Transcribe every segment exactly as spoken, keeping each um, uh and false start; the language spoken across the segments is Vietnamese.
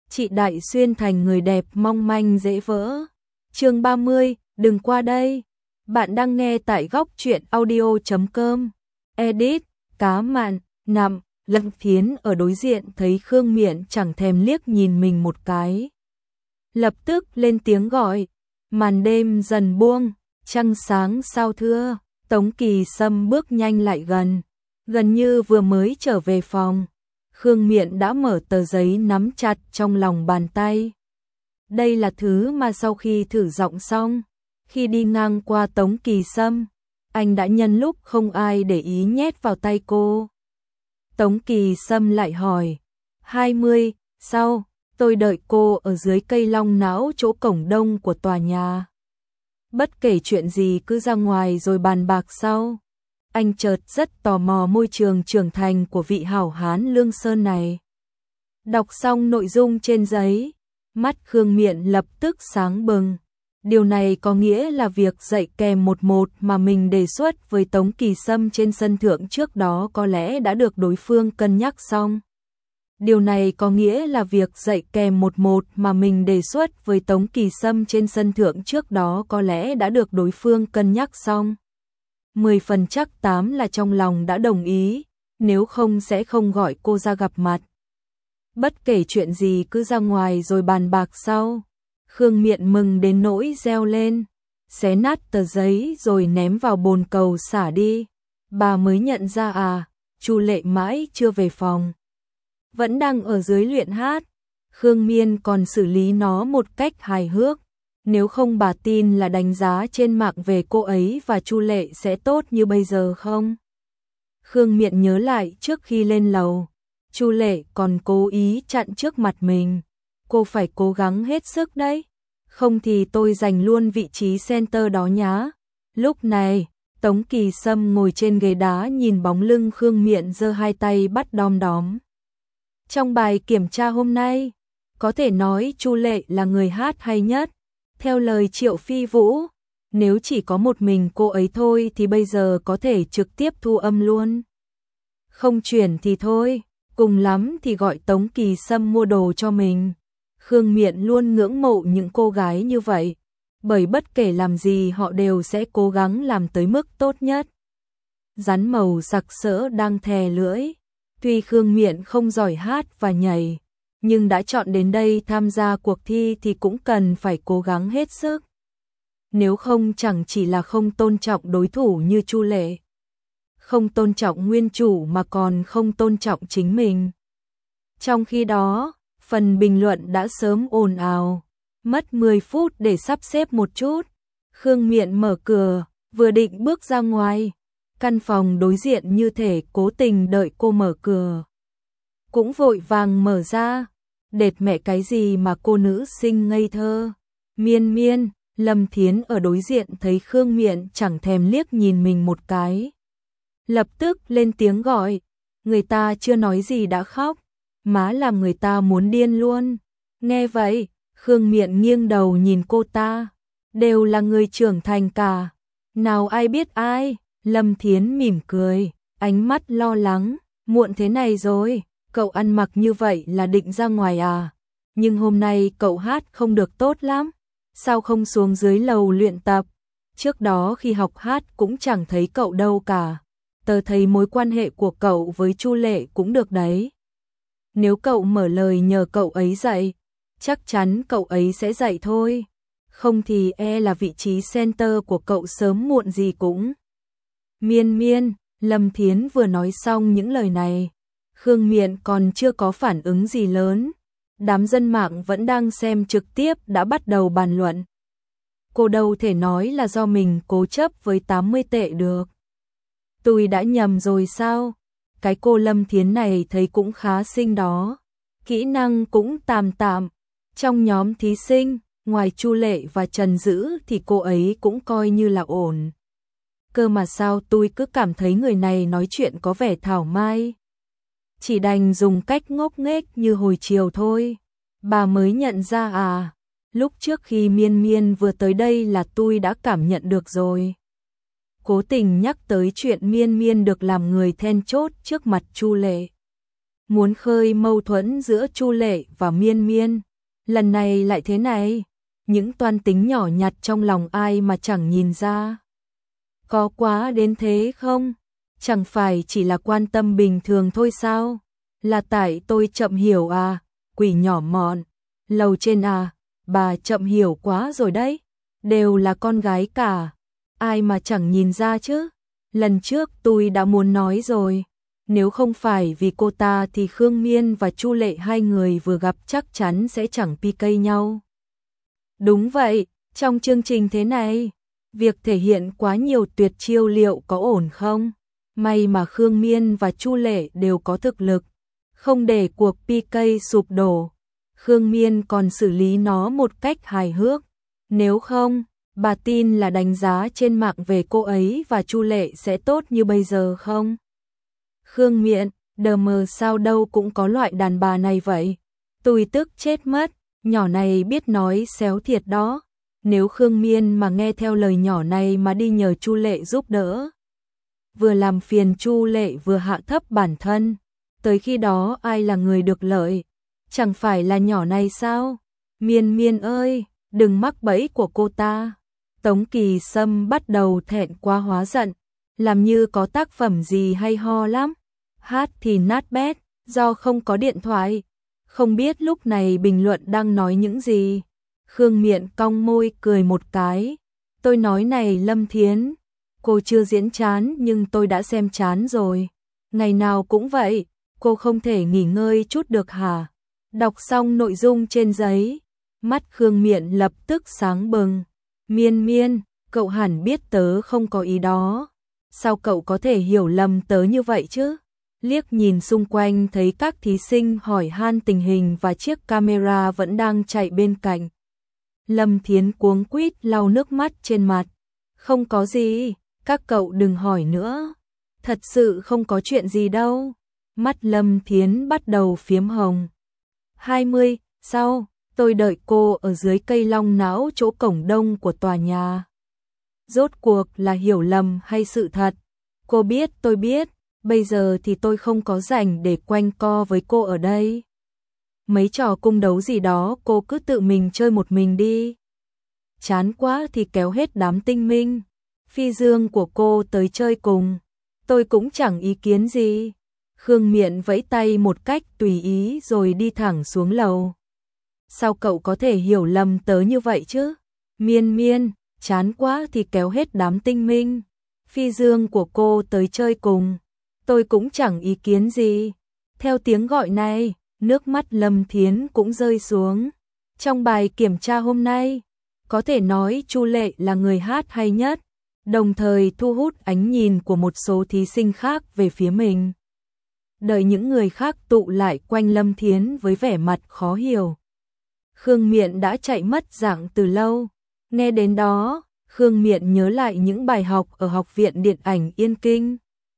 chị Đại Xuyên thành người đẹp mong manh dễ vỡ. Chương ba mươi, đừng qua đây. Bạn đang nghe tại góc truyện audio chấm com. Edit, cá mặn, nằm, Lâm Thiến ở đối diện thấy Khương Miện chẳng thèm liếc nhìn mình một cái. Lập tức lên tiếng gọi, màn đêm dần buông, trăng sáng sao thưa, Tống Kỳ Sâm bước nhanh lại gần, gần như vừa mới trở về phòng. Khương Miện đã mở tờ giấy nắm chặt trong lòng bàn tay. Đây là thứ mà sau khi thử giọng xong, khi đi ngang qua Tống Kỳ Sâm, anh đã nhân lúc không ai để ý nhét vào tay cô. Tống Kỳ Sâm lại hỏi, hai mươi, sau, tôi đợi cô ở dưới cây long não chỗ cổng đông của tòa nhà. Bất kể chuyện gì cứ ra ngoài rồi bàn bạc sau. Anh chợt rất tò mò môi trường trưởng thành của vị hảo hán Lương Sơn này. Đọc xong nội dung trên giấy, mắt Khương Miện lập tức sáng bừng. Điều này có nghĩa là việc dạy kèm một một mà mình đề xuất với Tống Kỳ Sâm trên sân thượng trước đó có lẽ đã được đối phương cân nhắc xong. Điều này có nghĩa là việc dạy kèm một một mà mình đề xuất với Tống Kỳ Sâm trên sân thượng trước đó có lẽ đã được đối phương cân nhắc xong. Mười phần chắc tám là trong lòng đã đồng ý, nếu không sẽ không gọi cô ra gặp mặt. Bất kể chuyện gì cứ ra ngoài rồi bàn bạc sau. Khương Miện mừng đến nỗi reo lên, xé nát tờ giấy rồi ném vào bồn cầu xả đi. Bà mới nhận ra à, Chu Lệ mãi chưa về phòng, vẫn đang ở dưới luyện hát. Khương Miên còn xử lý nó một cách hài hước. Nếu không bà tin là đánh giá trên mạng về cô ấy và Chu Lệ sẽ tốt như bây giờ không? Khương Miện nhớ lại trước khi lên lầu, Chu Lệ còn cố ý chặn trước mặt mình. Cô phải cố gắng hết sức đấy, không thì tôi giành luôn vị trí center đó nhá. Lúc này, Tống Kỳ Sâm ngồi trên ghế đá nhìn bóng lưng Khương Miện giơ hai tay bắt đom đóm. Trong bài kiểm tra hôm nay, có thể nói Chu Lệ là người hát hay nhất. Theo lời Triệu Phi Vũ, nếu chỉ có một mình cô ấy thôi thì bây giờ có thể trực tiếp thu âm luôn. Không chuyển thì thôi, cùng lắm thì gọi Tống Kỳ Sâm mua đồ cho mình. Khương Miện luôn ngưỡng mộ những cô gái như vậy, bởi bất kể làm gì họ đều sẽ cố gắng làm tới mức tốt nhất. Rắn màu sặc sỡ đang thè lưỡi, tuy Khương Miện không giỏi hát và nhảy, nhưng đã chọn đến đây tham gia cuộc thi thì cũng cần phải cố gắng hết sức. Nếu không chẳng chỉ là không tôn trọng đối thủ như Chu Lệ, không tôn trọng nguyên chủ mà còn không tôn trọng chính mình. Trong khi đó, phần bình luận đã sớm ồn ào, mất mười phút để sắp xếp một chút. Khương Miện mở cửa, vừa định bước ra ngoài, căn phòng đối diện như thể cố tình đợi cô mở cửa. Cũng vội vàng mở ra, đệt mẹ cái gì mà cô nữ sinh ngây thơ. Miên Miên, Lâm Thiến ở đối diện thấy Khương Miện chẳng thèm liếc nhìn mình một cái. Lập tức lên tiếng gọi, người ta chưa nói gì đã khóc, má làm người ta muốn điên luôn. Nghe vậy, Khương Miện nghiêng đầu nhìn cô ta, đều là người trưởng thành cả, nào ai biết ai. Lâm Thiến mỉm cười, ánh mắt lo lắng, muộn thế này rồi, cậu ăn mặc như vậy là định ra ngoài à? Nhưng hôm nay cậu hát không được tốt lắm, sao không xuống dưới lầu luyện tập? Trước đó khi học hát cũng chẳng thấy cậu đâu cả. Tớ thấy mối quan hệ của cậu với Chu Lệ cũng được đấy. Nếu cậu mở lời nhờ cậu ấy dạy, chắc chắn cậu ấy sẽ dạy thôi. Không thì e là vị trí center của cậu sớm muộn gì cũng. Miên Miên, Lâm Thiến vừa nói xong những lời này, Khương Miện còn chưa có phản ứng gì lớn. Đám dân mạng vẫn đang xem trực tiếp đã bắt đầu bàn luận. Cô đâu thể nói là do mình cố chấp với tám mươi tệ được. Tôi đã nhầm rồi sao? Cái cô Lâm Thiến này thấy cũng khá xinh đó. Kỹ năng cũng tạm tạm. Trong nhóm thí sinh, ngoài Chu Lệ và Trần Dữ thì cô ấy cũng coi như là ổn. Cơ mà sao tôi cứ cảm thấy người này nói chuyện có vẻ thảo mai. Chỉ đành dùng cách ngốc nghếch như hồi chiều thôi. Bà mới nhận ra à, lúc trước khi Miên Miên vừa tới đây là tôi đã cảm nhận được rồi. Cố tình nhắc tới chuyện Miên Miên được làm người then chốt trước mặt Chu Lệ. muốn khơi mâu thuẫn giữa Chu Lệ và Miên Miên. Lần này lại thế này, những toan tính nhỏ nhặt trong lòng ai mà chẳng nhìn ra. Có quá đến thế không? Chẳng phải chỉ là quan tâm bình thường thôi sao? Là tại tôi chậm hiểu à, quỷ nhỏ mọn, lầu trên à, bà chậm hiểu quá rồi đấy, đều là con gái cả, ai mà chẳng nhìn ra chứ. Lần trước tôi đã muốn nói rồi, nếu không phải vì cô ta thì Khương Miên và Chu Lệ hai người vừa gặp chắc chắn sẽ chẳng pi cây nhau. Đúng vậy, trong chương trình thế này, việc thể hiện quá nhiều tuyệt chiêu liệu có ổn không? May mà Khương Miên và Chu Lệ đều có thực lực, không để cuộc pi cây sụp đổ. Khương Miên còn xử lý nó một cách hài hước, nếu không, bà tin là đánh giá trên mạng về cô ấy và Chu Lệ sẽ tốt như bây giờ không? Khương Miện, đờ mờ sao đâu cũng có loại đàn bà này vậy. Tôi tức chết mất, nhỏ này biết nói xéo thiệt đó. Nếu Khương Miên mà nghe theo lời nhỏ này mà đi nhờ Chu Lệ giúp đỡ, vừa làm phiền Chu Lệ vừa hạ thấp bản thân, tới khi đó ai là người được lợi? Chẳng phải là nhỏ này sao? Miên Miên ơi, đừng mắc bẫy của cô ta. Tống Kỳ Sâm bắt đầu thẹn quá hóa giận, làm như có tác phẩm gì hay ho lắm. Hát thì nát bét, do không có điện thoại, không biết lúc này bình luận đang nói những gì. Khương Miện cong môi cười một cái. Tôi nói này Lâm Thiến, cô chưa diễn chán nhưng tôi đã xem chán rồi. Ngày nào cũng vậy, cô không thể nghỉ ngơi chút được hả? Đọc xong nội dung trên giấy, mắt Khương Miện lập tức sáng bừng. Miên Miên, cậu hẳn biết tớ không có ý đó. Sao cậu có thể hiểu lầm tớ như vậy chứ? Liếc nhìn xung quanh thấy các thí sinh hỏi han tình hình và chiếc camera vẫn đang chạy bên cạnh. Lâm Thiến cuống quýt lau nước mắt trên mặt. Không có gì, các cậu đừng hỏi nữa. Thật sự không có chuyện gì đâu. Mắt Lâm Thiến bắt đầu phiếm hồng. hai mươi, sau, tôi đợi cô ở dưới cây long não chỗ cổng đông của tòa nhà. Rốt cuộc là hiểu lầm hay sự thật? Cô biết tôi biết, bây giờ thì tôi không có rảnh để quanh co với cô ở đây. Mấy trò cung đấu gì đó cô cứ tự mình chơi một mình đi. Chán quá thì kéo hết đám tinh minh, phi dương của cô tới chơi cùng. Tôi cũng chẳng ý kiến gì. Khương Miện vẫy tay một cách tùy ý rồi đi thẳng xuống lầu. Sao cậu có thể hiểu lầm tớ như vậy chứ? Miên Miên, chán quá thì kéo hết đám tinh minh, phi dương của cô tới chơi cùng. Tôi cũng chẳng ý kiến gì. Theo tiếng gọi này, nước mắt Lâm Thiến cũng rơi xuống. Trong bài kiểm tra hôm nay, có thể nói Chu Lệ là người hát hay nhất, đồng thời thu hút ánh nhìn của một số thí sinh khác về phía mình. Đợi những người khác tụ lại quanh Lâm Thiến với vẻ mặt khó hiểu. Khương Miện đã chạy mất dạng từ lâu. Nghe đến đó, Khương Miện nhớ lại những bài học ở Học viện Điện ảnh Yên Kinh.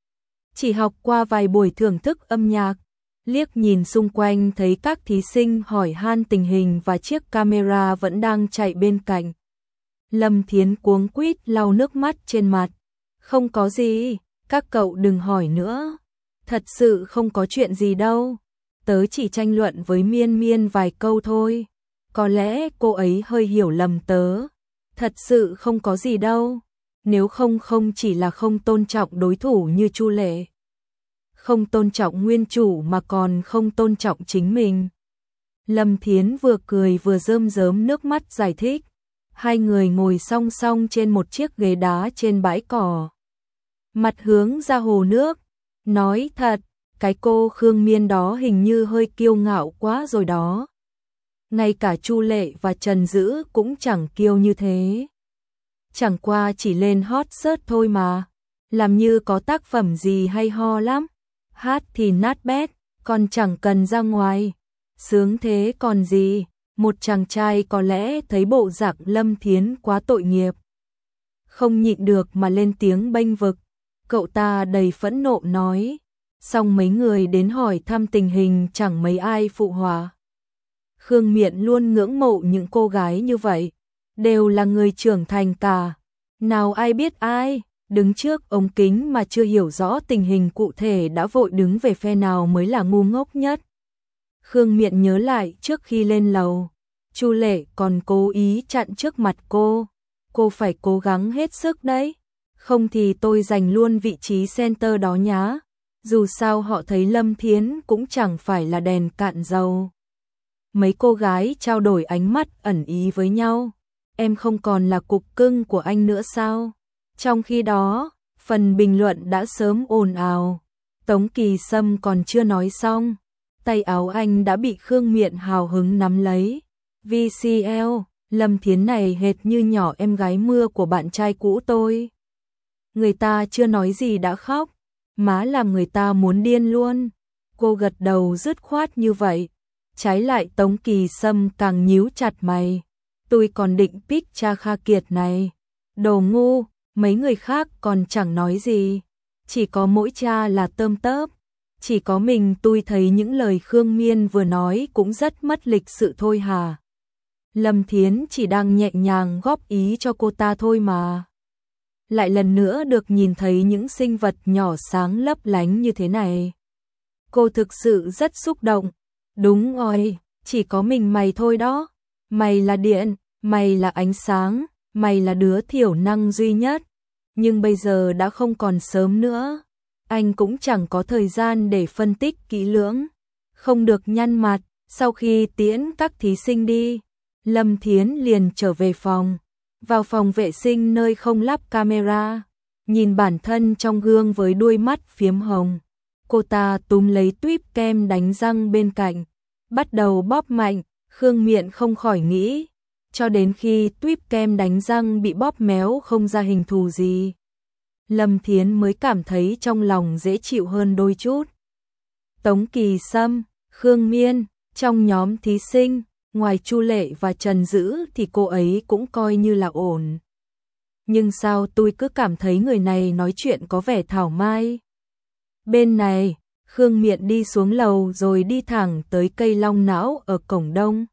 Chỉ học qua vài buổi thưởng thức âm nhạc, liếc nhìn xung quanh thấy các thí sinh hỏi han tình hình và chiếc camera vẫn đang chạy bên cạnh. Lâm Thiến cuống quýt lau nước mắt trên mặt. Không có gì, các cậu đừng hỏi nữa. Thật sự không có chuyện gì đâu. Tớ chỉ tranh luận với Miên Miên vài câu thôi. Có lẽ cô ấy hơi hiểu lầm tớ. Thật sự không có gì đâu. Nếu không không chỉ là không tôn trọng đối thủ như Chu Lệ, không tôn trọng nguyên chủ mà còn không tôn trọng chính mình. Lâm Thiến vừa cười vừa rơm rớm nước mắt giải thích. Hai người ngồi song song trên một chiếc ghế đá trên bãi cỏ, mặt hướng ra hồ nước. Nói thật, cái cô Khương Miên đó hình như hơi kiêu ngạo quá rồi đó. Ngay cả Chu Lệ và Trần Dữ cũng chẳng kiêu như thế. Chẳng qua chỉ lên hot search thôi mà, làm như có tác phẩm gì hay ho lắm. Hát thì nát bét, còn chẳng cần ra ngoài. Sướng thế còn gì, một chàng trai có lẽ thấy bộ dạng Lâm Thiến quá tội nghiệp, không nhịn được mà lên tiếng bênh vực. Cậu ta đầy phẫn nộ nói, xong mấy người đến hỏi thăm tình hình chẳng mấy ai phụ họa. Khương Miện luôn ngưỡng mộ những cô gái như vậy, đều là người trưởng thành cả. Nào ai biết ai, đứng trước ống kính mà chưa hiểu rõ tình hình cụ thể đã vội đứng về phe nào mới là ngu ngốc nhất. Khương Miện nhớ lại trước khi lên lầu, Chu Lệ còn cố ý chặn trước mặt cô. Cô phải cố gắng hết sức đấy, không thì tôi giành luôn vị trí center đó nhá. Dù sao họ thấy Lâm Thiến cũng chẳng phải là đèn cạn dầu. Mấy cô gái trao đổi ánh mắt ẩn ý với nhau. Em không còn là cục cưng của anh nữa sao? Trong khi đó, phần bình luận đã sớm ồn ào. Tống Kỳ Sâm còn chưa nói xong, tay áo anh đã bị Khương Miện hào hứng nắm lấy. vê xê lờ, Lâm Thiến này hệt như nhỏ em gái mưa của bạn trai cũ tôi. Người ta chưa nói gì đã khóc, má làm người ta muốn điên luôn. Cô gật đầu dứt khoát như vậy. Trái lại Tống Kỳ Sâm càng nhíu chặt mày. Tôi còn định pick cha Kha Kiệt này. Đồ ngu, mấy người khác còn chẳng nói gì. Chỉ có mỗi cha là tơm tớp. Chỉ có mình tôi thấy những lời Khương Miên vừa nói cũng rất mất lịch sự thôi hà. Lâm Thiến chỉ đang nhẹ nhàng góp ý cho cô ta thôi mà. Lại lần nữa được nhìn thấy những sinh vật nhỏ sáng lấp lánh như thế này. Cô thực sự rất xúc động. Đúng rồi, chỉ có mình mày thôi đó. Mày là điện, mày là ánh sáng, mày là đứa thiểu năng duy nhất. Nhưng bây giờ đã không còn sớm nữa. Anh cũng chẳng có thời gian để phân tích kỹ lưỡng. Không được nhăn mặt, sau khi tiễn các thí sinh đi, Lâm Thiến liền trở về phòng. Vào phòng vệ sinh nơi không lắp camera, nhìn bản thân trong gương với đuôi mắt phiếm hồng. Cô ta túm lấy tuýp kem đánh răng bên cạnh, bắt đầu bóp mạnh. Khương Miện không khỏi nghĩ, cho đến khi tuýp kem đánh răng bị bóp méo không ra hình thù gì, Lâm Thiến mới cảm thấy trong lòng dễ chịu hơn đôi chút. Tống Kỳ Sâm, Khương Miên, trong nhóm thí sinh, ngoài Chu Lệ và Trần Dữ thì cô ấy cũng coi như là ổn. Nhưng sao tôi cứ cảm thấy người này nói chuyện có vẻ thảo mai. Bên này, Khương Miện đi xuống lầu rồi đi thẳng tới cây long não ở cổng đông.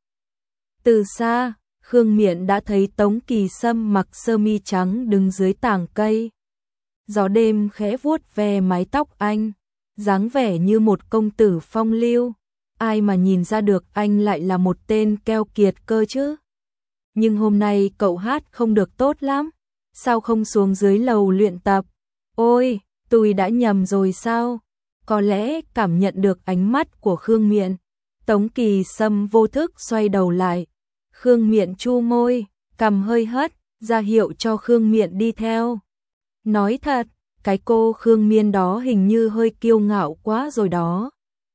Từ xa, Khương Miện đã thấy Tống Kỳ Sâm mặc sơ mi trắng đứng dưới tàng cây. Gió đêm khẽ vuốt ve mái tóc anh, dáng vẻ như một công tử phong lưu. Ai mà nhìn ra được anh lại là một tên keo kiệt cơ chứ. Nhưng hôm nay cậu hát không được tốt lắm. Sao không xuống dưới lầu luyện tập? Ôi, tôi đã nhầm rồi sao? Có lẽ cảm nhận được ánh mắt của Khương Miện, Tống Kỳ Sâm vô thức xoay đầu lại. Khương Miện chu môi, cằm hơi hất, ra hiệu cho Khương Miện đi theo. Nói thật, cái cô Khương Miên đó hình như hơi kiêu ngạo quá rồi đó.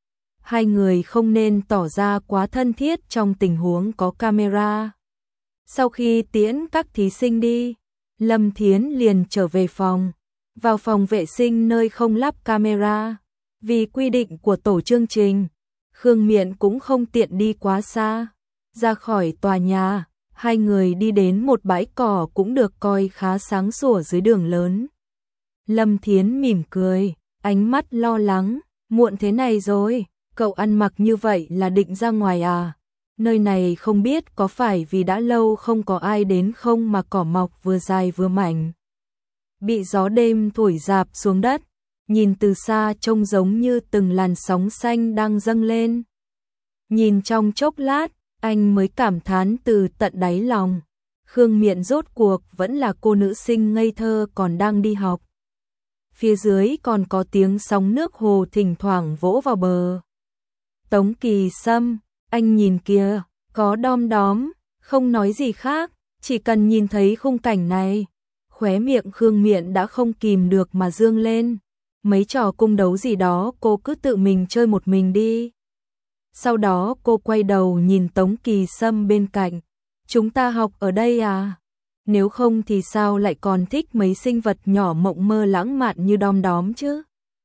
Hai người không nên tỏ ra quá thân thiết trong tình huống có camera. Sau khi tiễn các thí sinh đi, Lâm Thiến liền trở về phòng. Vào phòng vệ sinh nơi không lắp camera. Vì quy định của tổ chương trình, Khương Miện cũng không tiện đi quá xa. Ra khỏi tòa nhà, hai người đi đến một bãi cỏ cũng được coi khá sáng sủa dưới đường lớn. Lâm Thiến mỉm cười, ánh mắt lo lắng. Muộn thế này rồi, cậu ăn mặc như vậy là định ra ngoài à? Nơi này không biết có phải vì đã lâu không có ai đến không mà cỏ mọc vừa dài vừa mảnh. Bị gió đêm thổi rạp xuống đất, nhìn từ xa trông giống như từng làn sóng xanh đang dâng lên. Nhìn trong chốc lát, anh mới cảm thán từ tận đáy lòng. Khương Miện rốt cuộc vẫn là cô nữ sinh ngây thơ còn đang đi học. Phía dưới còn có tiếng sóng nước hồ thỉnh thoảng vỗ vào bờ. Tống Kỳ Sâm, anh nhìn kìa, có đom đóm, không nói gì khác, chỉ cần nhìn thấy khung cảnh này. Khóe miệng Khương Miện đã không kìm được mà dương lên. Mấy trò cung đấu gì đó cô cứ tự mình chơi một mình đi. Sau đó cô quay đầu nhìn Tống Kỳ Sâm bên cạnh. Chúng ta học ở đây à? Nếu không thì sao lại còn thích mấy sinh vật nhỏ mộng mơ lãng mạn như đom đóm chứ?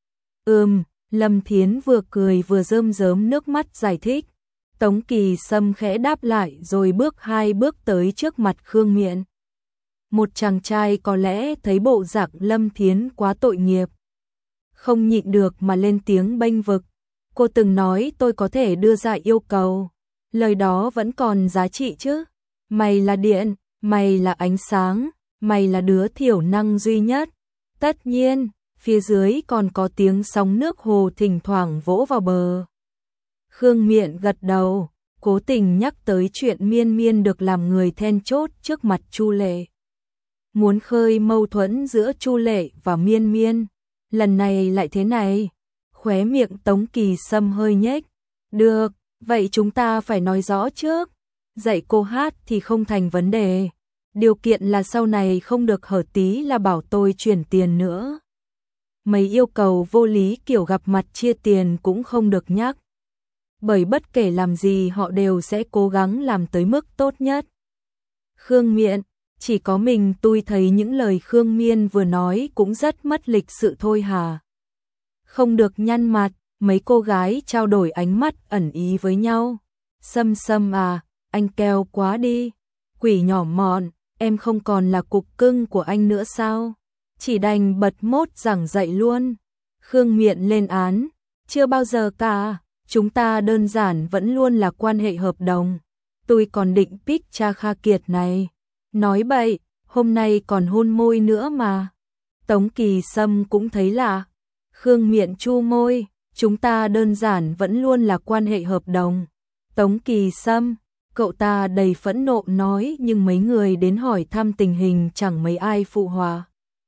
Ừm, Lâm Thiến vừa cười vừa rơm rớm nước mắt giải thích. Tống Kỳ Sâm khẽ đáp lại rồi bước hai bước tới trước mặt Khương Miện. Một chàng trai có lẽ thấy bộ dạng Lâm Thiến quá tội nghiệp, không nhịn được mà lên tiếng bênh vực. Cô từng nói tôi có thể đưa ra yêu cầu, lời đó vẫn còn giá trị chứ. Mày là điện, mày là ánh sáng, mày là đứa thiểu năng duy nhất. Tất nhiên, phía dưới còn có tiếng sóng nước hồ thỉnh thoảng vỗ vào bờ. Khương Miện gật đầu, cố tình nhắc tới chuyện Miên Miên được làm người then chốt trước mặt Chu Lệ. Muốn khơi mâu thuẫn giữa Chu Lệ và Miên Miên, lần này lại thế này. Khóe miệng Tống Kỳ Sâm hơi nhếch. Được, vậy chúng ta phải nói rõ trước. Dạy cô hát thì không thành vấn đề. Điều kiện là sau này không được hở tí là bảo tôi chuyển tiền nữa. Mấy yêu cầu vô lý kiểu gặp mặt chia tiền cũng không được nhắc. Bởi bất kể làm gì họ đều sẽ cố gắng làm tới mức tốt nhất. Khương Miện, chỉ có mình tôi thấy những lời Khương Miên vừa nói cũng rất mất lịch sự thôi hả? Không được nhăn mặt, mấy cô gái trao đổi ánh mắt ẩn ý với nhau. Sâm Sâm à, anh keo quá đi. Quỷ nhỏ mọn, em không còn là cục cưng của anh nữa sao? Chỉ đành bật mốt giảng dạy luôn. Khương Miện lên án, chưa bao giờ cả, chúng ta đơn giản vẫn luôn là quan hệ hợp đồng. Tôi còn định pick cha Kha Kiệt này. Nói bậy, hôm nay còn hôn môi nữa mà. Tống Kỳ Sâm cũng thấy lạ. Khương Miện chu môi, chúng ta đơn giản vẫn luôn là quan hệ hợp đồng. Tống Kỳ Sâm, cậu ta đầy phẫn nộ nói nhưng mấy người đến hỏi thăm tình hình chẳng mấy ai phụ họa.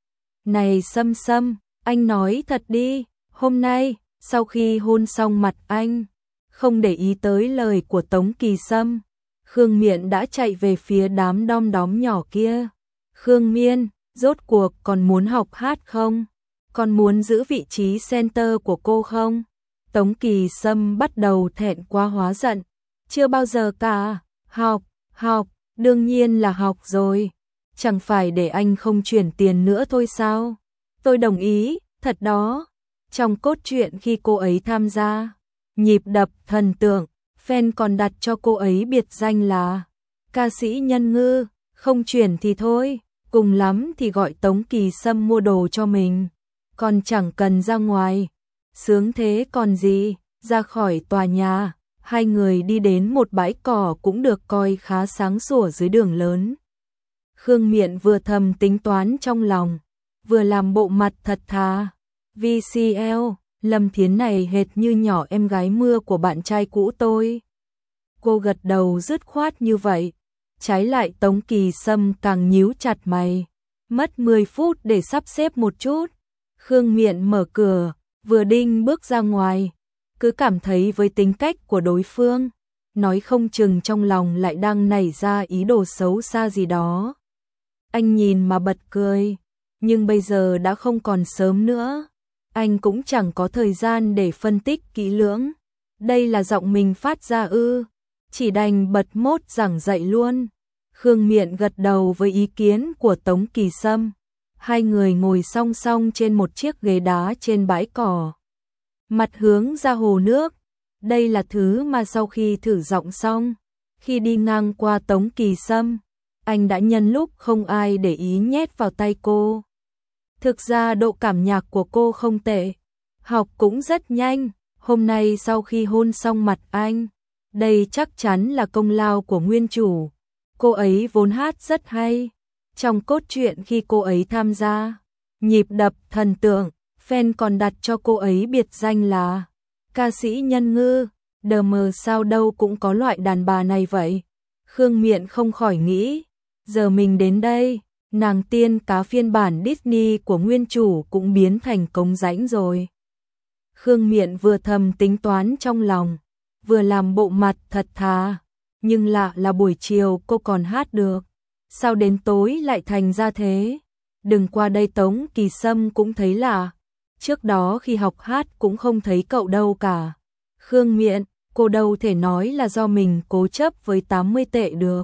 Này Sâm Sâm, anh nói thật đi, hôm nay, sau khi hôn xong mặt anh, không để ý tới lời của Tống Kỳ Sâm, Khương Miện đã chạy về phía đám đom đóm nhỏ kia. Khương Miên, rốt cuộc còn muốn học hát không? Còn muốn giữ vị trí center của cô không? Tống Kỳ Sâm bắt đầu thẹn quá hóa giận. Chưa bao giờ cả. Học, học, đương nhiên là học rồi. Chẳng phải để anh không chuyển tiền nữa thôi sao? Tôi đồng ý, thật đó. Trong cốt truyện khi cô ấy tham gia, nhịp đập thần tượng, fan còn đặt cho cô ấy biệt danh là ca sĩ nhân ngư, không chuyển thì thôi, cùng lắm thì gọi Tống Kỳ Sâm mua đồ cho mình, còn chẳng cần ra ngoài. Sướng thế còn gì, ra khỏi tòa nhà, hai người đi đến một bãi cỏ cũng được coi khá sáng sủa dưới đường lớn. Khương Miện vừa thầm tính toán trong lòng, vừa làm bộ mặt thật thà. vê xê lờ, Lâm Thiến này hệt như nhỏ em gái mưa của bạn trai cũ tôi. Cô gật đầu dứt khoát như vậy. Trái lại Tống Kỳ Sâm càng nhíu chặt mày. Mất mười phút để sắp xếp một chút. Khương Miện mở cửa, vừa định bước ra ngoài. Cứ cảm thấy với tính cách của đối phương, nói không chừng trong lòng lại đang nảy ra ý đồ xấu xa gì đó. Anh nhìn mà bật cười, nhưng bây giờ đã không còn sớm nữa. Anh cũng chẳng có thời gian để phân tích kỹ lưỡng. Đây là giọng mình phát ra ư, chỉ đành bật mốt giảng dạy luôn. Khương Miện gật đầu với ý kiến của Tống Kỳ Sâm. Hai người ngồi song song trên một chiếc ghế đá trên bãi cỏ, mặt hướng ra hồ nước. Đây là thứ mà sau khi thử giọng xong, khi đi ngang qua Tống Kỳ Sâm, anh đã nhân lúc không ai để ý nhét vào tay cô. Thực ra độ cảm nhạc của cô không tệ, học cũng rất nhanh. Hôm nay sau khi hôn xong mặt anh, đây chắc chắn là công lao của nguyên chủ. Cô ấy vốn hát rất hay. Trong cốt truyện khi cô ấy tham gia nhịp đập thần tượng, fan còn đặt cho cô ấy biệt danh là ca sĩ nhân ngư. Đờ mờ sao đâu cũng có loại đàn bà này vậy. Khương Miện không khỏi nghĩ, giờ mình đến đây, nàng tiên cá phiên bản Disney của nguyên chủ cũng biến thành cống rãnh rồi. Khương Miện vừa thầm tính toán trong lòng, vừa làm bộ mặt thật thà. Nhưng lạ là buổi chiều cô còn hát được, sao đến tối lại thành ra thế? Đừng qua đây Tống Kỳ Sâm cũng thấy lạ. Trước đó khi học hát cũng không thấy cậu đâu cả. Khương Miện, cô đâu thể nói là do mình cố chấp với tám mươi tệ được.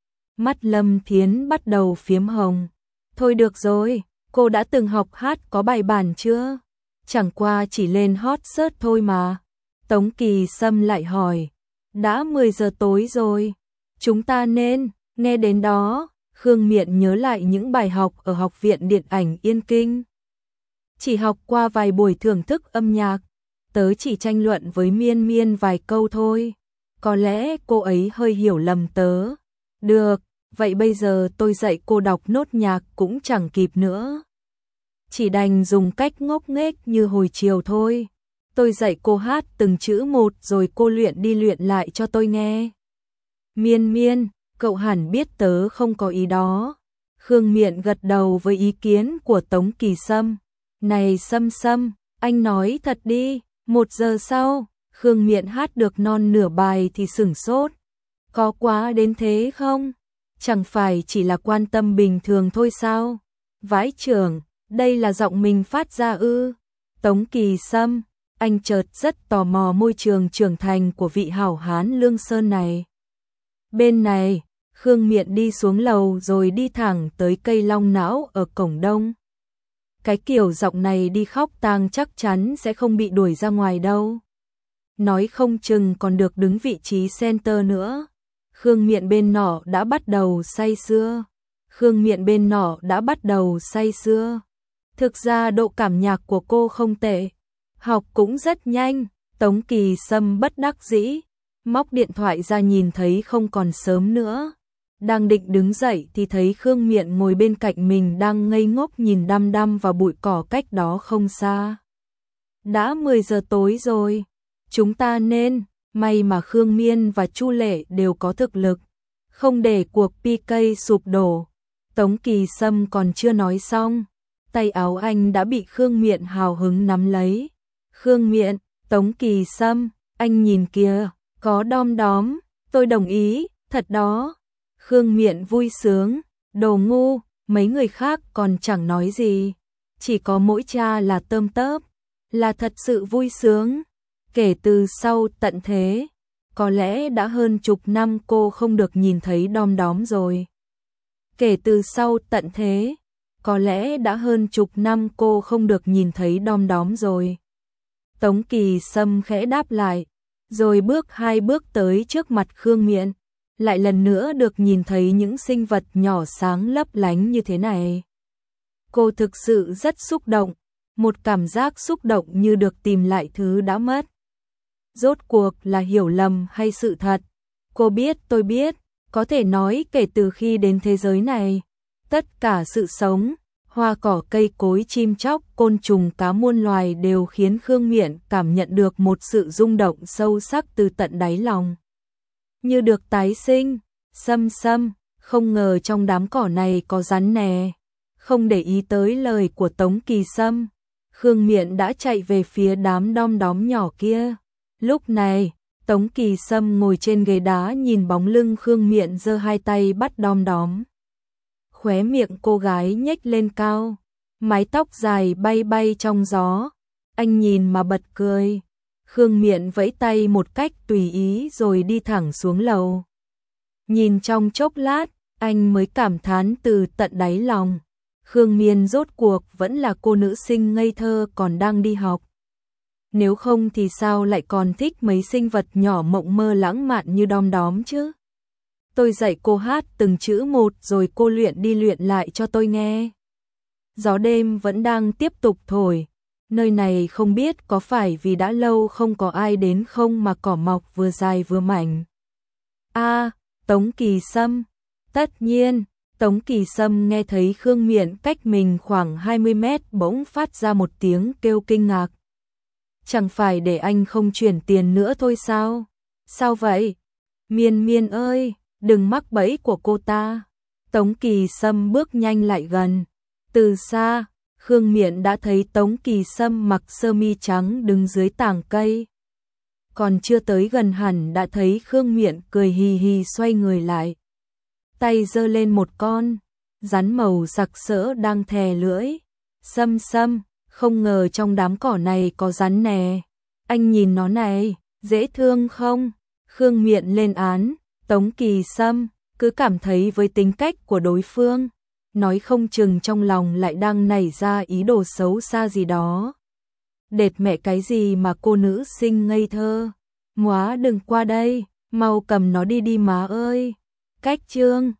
Mắt Lâm Thiến bắt đầu phiếm hồng. Thôi được rồi, cô đã từng học hát có bài bản chưa? Chẳng qua chỉ lên hot search thôi mà. Tống Kỳ Sâm lại hỏi. Đã mười giờ tối rồi, chúng ta nên nghe đến đó. Khương Miện nhớ lại những bài học ở Học viện Điện ảnh Yên Kinh. Chỉ học qua vài buổi thưởng thức âm nhạc, tớ chỉ tranh luận với Miên Miên vài câu thôi. Có lẽ cô ấy hơi hiểu lầm tớ. Được, vậy bây giờ tôi dạy cô đọc nốt nhạc cũng chẳng kịp nữa. chỉ đành dùng cách ngốc nghếch như hồi chiều thôi. Tôi dạy cô hát từng chữ một rồi cô luyện đi luyện lại cho tôi nghe. Miên miên, cậu hẳn biết tớ không có ý đó. Khương Miện gật đầu với ý kiến của Tống Kỳ Sâm. Này Sâm Sâm, anh nói thật đi. Một giờ sau, Khương Miện hát được non nửa bài thì sửng sốt. Có quá đến thế không? Chẳng phải chỉ là quan tâm bình thường thôi sao? Vãi chưởng, đây là giọng mình phát ra ư? Tống Kỳ Sâm, anh chợt rất tò mò môi trường trưởng thành của vị hảo hán Lương Sơn này. Bên này, Khương Miện đi xuống lầu rồi đi thẳng tới cây long não ở cổng đông. Cái kiểu giọng này đi khóc tang chắc chắn sẽ không bị đuổi ra ngoài đâu. Nói không chừng còn được đứng vị trí center nữa. Khương Miện bên nọ đã bắt đầu say sưa. Khương Miện bên nọ đã bắt đầu say sưa. Thực ra độ cảm nhạc của cô không tệ. Học cũng rất nhanh. Tống Kỳ Sâm bất đắc dĩ. Móc điện thoại ra nhìn thấy không còn sớm nữa. Đang định đứng dậy thì thấy Khương Miện ngồi bên cạnh mình đang ngây ngốc nhìn đăm đăm vào bụi cỏ cách đó không xa. Đã mười giờ tối rồi. Chúng ta nên, may mà Khương Miên và Chu Lệ đều có thực lực. Không để cuộc pê ca sụp đổ. Tống Kỳ Sâm còn chưa nói xong. Tay áo anh đã bị Khương Miện hào hứng nắm lấy. Khương Miện, Tống Kỳ Sâm, anh nhìn kìa, có đom đóm, tôi đồng ý, thật đó. Khương Miện vui sướng, đồ ngu, mấy người khác còn chẳng nói gì. Chỉ có mỗi cha là tơm tớp, là thật sự vui sướng. Kể từ sau tận thế, có lẽ đã hơn chục năm cô không được nhìn thấy đom đóm rồi. Kể từ sau tận thế, có lẽ đã hơn chục năm cô không được nhìn thấy đom đóm rồi. Tống Kỳ Sâm khẽ đáp lại, rồi bước hai bước tới trước mặt Khương Miện. Lại lần nữa được nhìn thấy những sinh vật nhỏ sáng lấp lánh như thế này. Cô thực sự rất xúc động, một cảm giác xúc động như được tìm lại thứ đã mất. Rốt cuộc là hiểu lầm hay sự thật? Cô biết, tôi biết, có thể nói kể từ khi đến thế giới này, tất cả sự sống, hoa cỏ cây cối chim chóc, côn trùng cá muôn loài đều khiến Khương Miện cảm nhận được một sự rung động sâu sắc từ tận đáy lòng. Như được tái sinh. Sâm Sâm, không ngờ trong đám cỏ này có rắn nè. Không để ý tới lời của Tống Kỳ Sâm, Khương Miện đã chạy về phía đám đom đóm nhỏ kia. Lúc này, Tống Kỳ Sâm ngồi trên ghế đá nhìn bóng lưng Khương Miện giơ hai tay bắt đom đóm. Khóe miệng cô gái nhếch lên cao, mái tóc dài bay bay trong gió. Anh nhìn mà bật cười. Khương Miện vẫy tay một cách tùy ý rồi đi thẳng xuống lầu. Nhìn trong chốc lát, anh mới cảm thán từ tận đáy lòng. Khương Miên rốt cuộc vẫn là cô nữ sinh ngây thơ còn đang đi học. Nếu không thì sao lại còn thích mấy sinh vật nhỏ mộng mơ lãng mạn như đom đóm chứ? Tôi dạy cô hát từng chữ một rồi cô luyện đi luyện lại cho tôi nghe. Gió đêm vẫn đang tiếp tục thổi. Nơi này không biết có phải vì đã lâu không có ai đến không mà cỏ mọc vừa dài vừa mảnh. A, à, Tống Kỳ Sâm. Tất nhiên, Tống Kỳ Sâm nghe thấy Khương Miện cách mình khoảng hai mươi mét bỗng phát ra một tiếng kêu kinh ngạc. Chẳng phải để anh không chuyển tiền nữa thôi sao? Sao vậy? Miên Miên ơi, đừng mắc bẫy của cô ta. Tống Kỳ Sâm bước nhanh lại gần. Từ xa, Khương Miện đã thấy Tống Kỳ Sâm mặc sơ mi trắng đứng dưới tàng cây. Còn chưa tới gần hẳn đã thấy Khương Miện cười hì hì xoay người lại. Tay giơ lên một con rắn màu sặc sỡ đang thè lưỡi. Sâm Sâm, không ngờ trong đám cỏ này có rắn nè. Anh nhìn nó này, dễ thương không? Khương Miện lên án. Tống Kỳ Sâm cứ cảm thấy với tính cách của đối phương, nói không chừng trong lòng lại đang nảy ra ý đồ xấu xa gì đó. Đệt mẹ cái gì mà cô nữ sinh ngây thơ. Móa đừng qua đây, mau cầm nó đi đi má ơi. Cách chương